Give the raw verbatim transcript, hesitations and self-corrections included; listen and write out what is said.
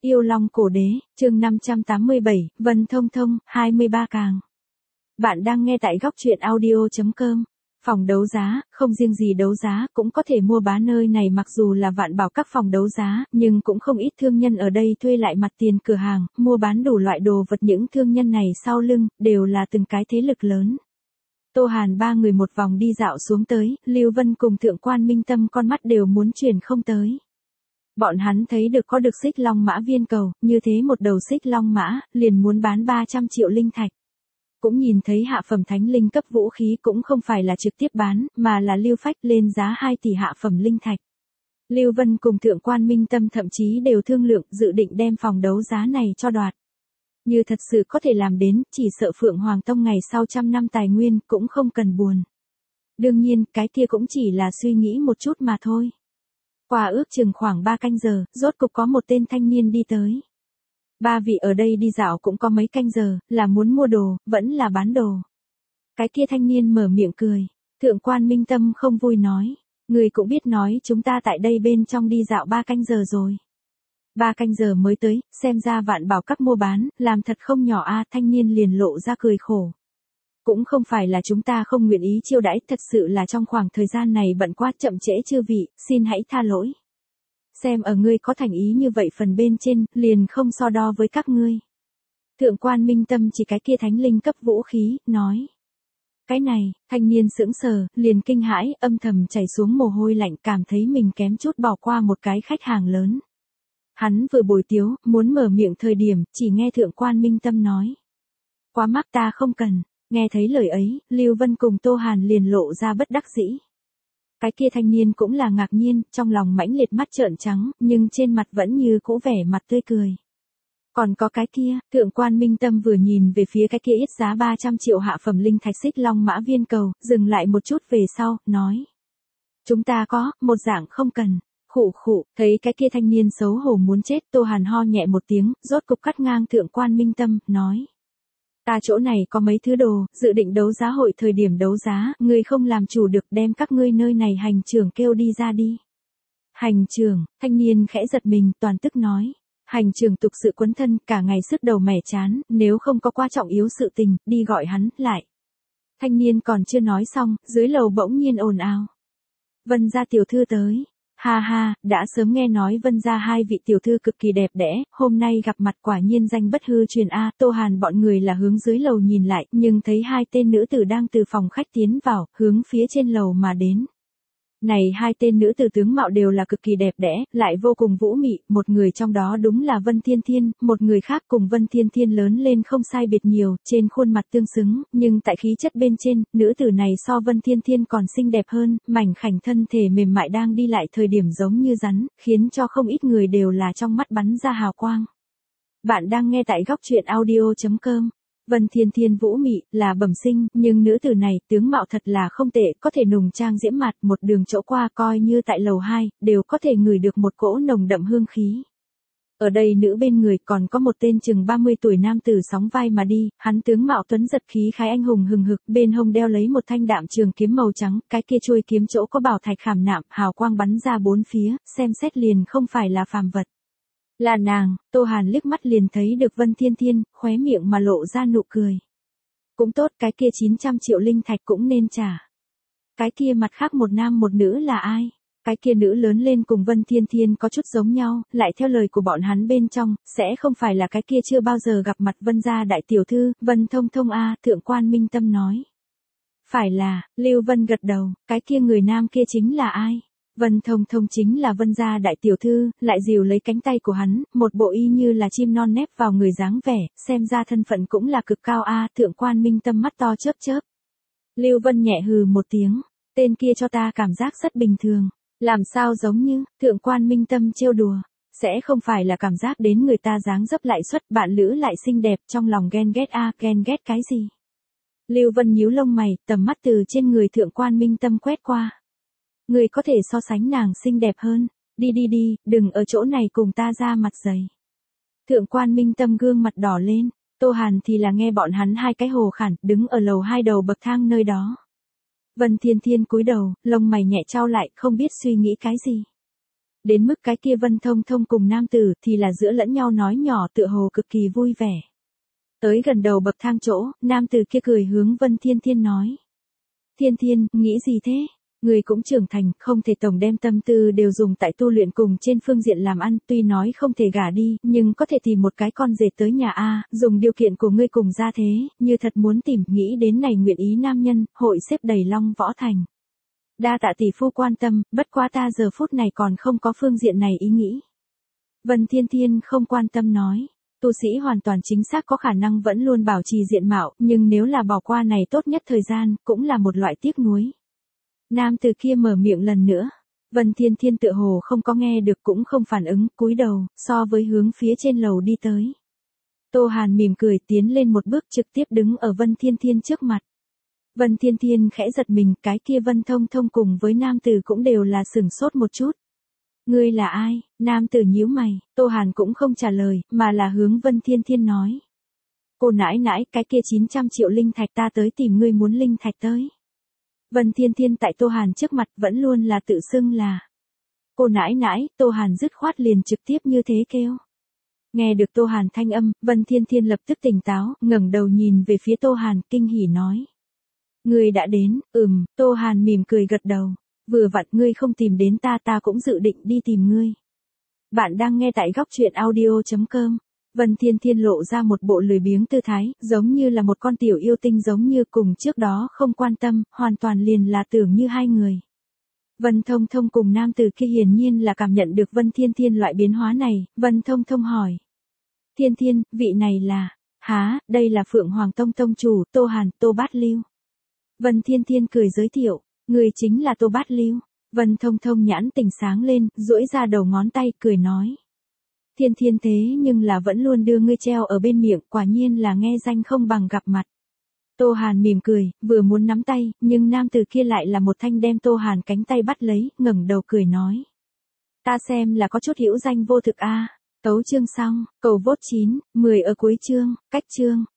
Yêu Long Cổ Đế, chương năm trăm tám mươi bảy, Vân Thông Thông, hai mươi ba càng. Bạn đang nghe tại góc truyện audio.com. Phòng đấu giá, không riêng gì đấu giá, cũng có thể mua bán nơi này mặc dù là vạn bảo các phòng đấu giá, nhưng cũng không ít thương nhân ở đây thuê lại mặt tiền cửa hàng, mua bán đủ loại đồ vật. Những thương nhân này sau lưng, đều là từng cái thế lực lớn. Tô Hàn ba người một vòng đi dạo xuống tới, Lưu Vân cùng Thượng Quan Minh Tâm con mắt đều muốn chuyển không tới. Bọn hắn thấy được có được xích long mã viên cầu, như thế một đầu xích long mã, liền muốn bán ba trăm triệu linh thạch. Cũng nhìn thấy hạ phẩm thánh linh cấp vũ khí cũng không phải là trực tiếp bán, mà là lưu phách lên giá hai tỷ hạ phẩm linh thạch. Lưu Vân cùng Thượng Quan Minh Tâm thậm chí đều thương lượng dự định đem phòng đấu giá này cho đoạt. Như thật sự có thể làm đến, chỉ sợ Phượng Hoàng Tông ngày sau trăm năm tài nguyên cũng không cần buồn. Đương nhiên, cái kia cũng chỉ là suy nghĩ một chút mà thôi. Qua ước chừng khoảng ba canh giờ, rốt cục có một tên thanh niên đi tới. Ba vị ở đây đi dạo cũng có mấy canh giờ, là muốn mua đồ, vẫn là bán đồ. Cái kia thanh niên mở miệng cười. Thượng Quan Minh Tâm không vui nói. Người cũng biết nói chúng ta tại đây bên trong đi dạo ba canh giờ rồi. Ba canh giờ mới tới, xem ra vạn bảo các mua bán, làm thật không nhỏ a. Thanh niên liền lộ ra cười khổ. Cũng không phải là chúng ta không nguyện ý chiêu đãi, thật sự là trong khoảng thời gian này bận quá chậm trễ chư vị, xin hãy tha lỗi. Xem ở ngươi có thành ý như vậy phần bên trên, liền không so đo với các ngươi. Thượng Quan Minh Tâm chỉ cái kia thánh linh cấp vũ khí, nói. Cái này, thanh niên sững sờ, liền kinh hãi, âm thầm chảy xuống mồ hôi lạnh, cảm thấy mình kém chút bỏ qua một cái khách hàng lớn. Hắn vừa bồi tiếu, muốn mở miệng thời điểm, chỉ nghe Thượng Quan Minh Tâm nói. Quá mắc ta không cần. Nghe thấy lời ấy, Lưu Vân cùng Tô Hàn liền lộ ra bất đắc dĩ. Cái kia thanh niên cũng là ngạc nhiên, trong lòng mãnh liệt mắt trợn trắng, nhưng trên mặt vẫn như cũ vẻ mặt tươi cười. Còn có cái kia, Thượng Quan Minh Tâm vừa nhìn về phía cái kia ít giá ba trăm triệu hạ phẩm linh thạch xích long mã viên cầu, dừng lại một chút về sau, nói. Chúng ta có, một dạng không cần. Khụ khụ, thấy cái kia thanh niên xấu hổ muốn chết, Tô Hàn ho nhẹ một tiếng, rốt cục cắt ngang Thượng Quan Minh Tâm, nói. Ta chỗ này có mấy thứ đồ, dự định đấu giá hội thời điểm đấu giá, ngươi không làm chủ được đem các ngươi nơi này hành trưởng kêu đi ra đi. Hành trưởng, thanh niên khẽ giật mình, toàn tức nói. Hành trưởng tục sự quấn thân, cả ngày sức đầu mẻ chán, nếu không có quá trọng yếu sự tình, đi gọi hắn, lại. Thanh niên còn chưa nói xong, dưới lầu bỗng nhiên ồn ào. Vân gia tiểu thư tới. Ha ha, đã sớm nghe nói Vân gia hai vị tiểu thư cực kỳ đẹp đẽ, hôm nay gặp mặt quả nhiên danh bất hư truyền a. Tô Hàn bọn người là hướng dưới lầu nhìn lại, nhưng thấy hai tên nữ tử đang từ phòng khách tiến vào, hướng phía trên lầu mà đến. Này hai tên nữ tử tướng mạo đều là cực kỳ đẹp đẽ, lại vô cùng vũ mị, một người trong đó đúng là Vân Thiên Thiên, một người khác cùng Vân Thiên Thiên lớn lên không sai biệt nhiều, trên khuôn mặt tương xứng, nhưng tại khí chất bên trên, nữ tử này so Vân Thiên Thiên còn xinh đẹp hơn, mảnh khảnh thân thể mềm mại đang đi lại thời điểm giống như rắn, khiến cho không ít người đều là trong mắt bắn ra hào quang. Bạn đang nghe tại góc truyện audio.com. Vân Thiên Thiên vũ mị, là bẩm sinh, nhưng nữ tử này, tướng mạo thật là không tệ, có thể nùng trang diễm mặt, một đường chỗ qua coi như tại lầu hai, đều có thể ngửi được một cỗ nồng đậm hương khí. Ở đây nữ bên người còn có một tên chừng ba mươi tuổi nam tử sóng vai mà đi, hắn tướng mạo tuấn giật khí khái anh hùng hừng hực, bên hông đeo lấy một thanh đạm trường kiếm màu trắng, cái kia chuôi kiếm chỗ có bảo thạch khảm nạm, hào quang bắn ra bốn phía, xem xét liền không phải là phàm vật. Là nàng, Tô Hàn liếc mắt liền thấy được Vân Thiên Thiên, khóe miệng mà lộ ra nụ cười. Cũng tốt, cái kia chín trăm triệu linh thạch cũng nên trả. Cái kia mặt khác một nam một nữ là ai? Cái kia nữ lớn lên cùng Vân Thiên Thiên có chút giống nhau, lại theo lời của bọn hắn bên trong, sẽ không phải là cái kia chưa bao giờ gặp mặt Vân gia đại tiểu thư, Vân Thông Thông a. Thượng Quan Minh Tâm nói. Phải là, Lưu Vân gật đầu, cái kia người nam kia chính là ai? Vân Thông Thông chính là Vân gia đại tiểu thư, lại dìu lấy cánh tay của hắn, một bộ y như là chim non nép vào người dáng vẻ, xem ra thân phận cũng là cực cao a. Thượng Quan Minh Tâm mắt to chớp chớp. Lưu Vân nhẹ hừ một tiếng, tên kia cho ta cảm giác rất bình thường, làm sao giống như, Thượng Quan Minh Tâm trêu đùa, sẽ không phải là cảm giác đến người ta dáng dấp lại xuất bạn lữ lại xinh đẹp, trong lòng ghen ghét a. Ghen ghét cái gì? Lưu Vân nhíu lông mày, tầm mắt từ trên người Thượng Quan Minh Tâm quét qua. Người có thể so sánh nàng xinh đẹp hơn, đi đi đi, đừng ở chỗ này cùng ta ra mặt dày. Thượng Quan Minh Tâm gương mặt đỏ lên, Tô Hàn thì là nghe bọn hắn hai cái hồ khản, đứng ở lầu hai đầu bậc thang nơi đó. Vân Thiên Thiên cúi đầu, lông mày nhẹ trao lại, không biết suy nghĩ cái gì. Đến mức cái kia Vân Thông Thông cùng nam tử thì là giữa lẫn nhau nói nhỏ tựa hồ cực kỳ vui vẻ. Tới gần đầu bậc thang chỗ, nam tử kia cười hướng Vân Thiên Thiên nói. Thiên Thiên, nghĩ gì thế? Người cũng trưởng thành, không thể tổng đem tâm tư đều dùng tại tu luyện cùng trên phương diện làm ăn, tuy nói không thể gả đi, nhưng có thể tìm một cái con rể tới nhà A, dùng điều kiện của ngươi cùng ra thế, như thật muốn tìm, nghĩ đến này nguyện ý nam nhân, hội xếp đầy Long Võ Thành. Đa tạ tỷ phu quan tâm, bất quá ta giờ phút này còn không có phương diện này ý nghĩ. Vân Thiên Thiên không quan tâm nói. Tu sĩ hoàn toàn chính xác có khả năng vẫn luôn bảo trì diện mạo, nhưng nếu là bỏ qua này tốt nhất thời gian, cũng là một loại tiếc nuối. Nam từ kia mở miệng lần nữa. Vân Thiên Thiên tựa hồ không có nghe được cũng không phản ứng, cúi đầu, so với hướng phía trên lầu đi tới. Tô Hàn mỉm cười tiến lên một bước trực tiếp đứng ở Vân Thiên Thiên trước mặt. Vân Thiên Thiên khẽ giật mình, cái kia Vân Thông Thông cùng với nam tử cũng đều là sửng sốt một chút. Ngươi là ai? Nam tử nhíu mày, Tô Hàn cũng không trả lời, mà là hướng Vân Thiên Thiên nói. Cô nãi nãi, cái kia chín trăm triệu linh thạch ta tới tìm ngươi muốn linh thạch tới. Vân Thiên Thiên tại Tô Hàn trước mặt vẫn luôn là tự xưng là. Cô nãi nãi, Tô Hàn dứt khoát liền trực tiếp như thế kêu. Nghe được Tô Hàn thanh âm, Vân Thiên Thiên lập tức tỉnh táo, ngẩng đầu nhìn về phía Tô Hàn, kinh hỉ nói. Ngươi đã đến, ừm, Tô Hàn mỉm cười gật đầu. Vừa vặn ngươi không tìm đến ta ta cũng dự định đi tìm ngươi. Bạn đang nghe tại góc truyện audio chấm com. Vân Thiên Thiên lộ ra một bộ lười biếng tư thái, giống như là một con tiểu yêu tinh giống như cùng trước đó không quan tâm, hoàn toàn liền là tưởng như hai người. Vân Thông Thông cùng nam tử kia hiển nhiên là cảm nhận được Vân Thiên Thiên loại biến hóa này, Vân Thông Thông hỏi. Thiên Thiên, vị này là, há, đây là Phượng Hoàng Tông Tông chủ, Tô Hàn, Tô Bát Lưu. Vân Thiên Thiên cười giới thiệu, người chính là Tô Bát Lưu. Vân Thông Thông nhãn tỉnh sáng lên, duỗi ra đầu ngón tay, cười nói. Thiên Thiên thế nhưng là vẫn luôn đưa ngươi treo ở bên miệng, quả nhiên là nghe danh không bằng gặp mặt. Tô Hàn mỉm cười, vừa muốn nắm tay, nhưng nam tử kia lại là một thanh đem Tô Hàn cánh tay bắt lấy, ngẩng đầu cười nói. Ta xem là có chút hữu danh vô thực a. Tấu chương xong, cầu vote chín, mười ở cuối chương, cách chương.